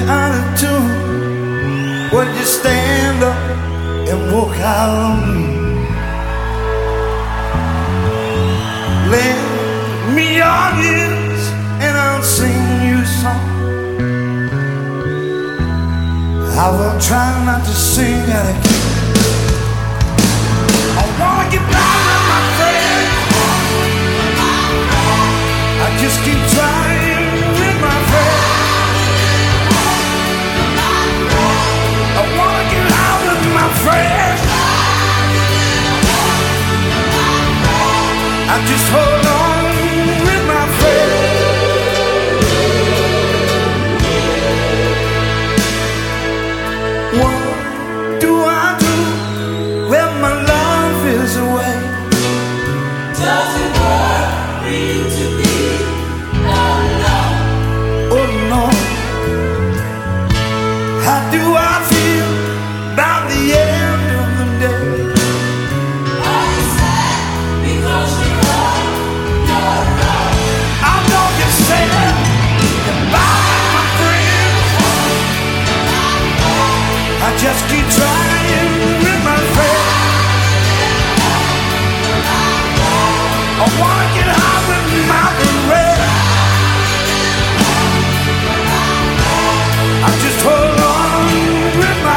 out of tune. Would you stand up and walk out on me? Lend me your ears and I'll sing you a song. I will try not to sing out of key. I wanna get by with my friend. I just keep trying with my friend. I wanna get out with my friend. I just hold on with my friend. What do I do when my love is away? Does it worry you to be alone? Oh no. How do I feel about the end of the day? Are you sad because you're on your own? I know you're sad goodbye, my friend. I just keep trying with my friend. I wanna get out with my friend. I just hold on with my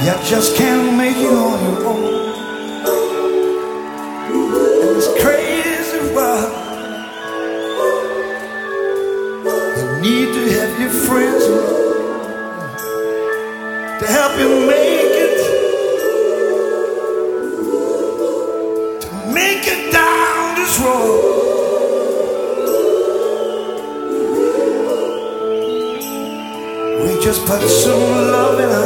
You just can't make it on your own. And it's crazy world. You need to have your friends to help you make it. To make it down this road. We just put some love in our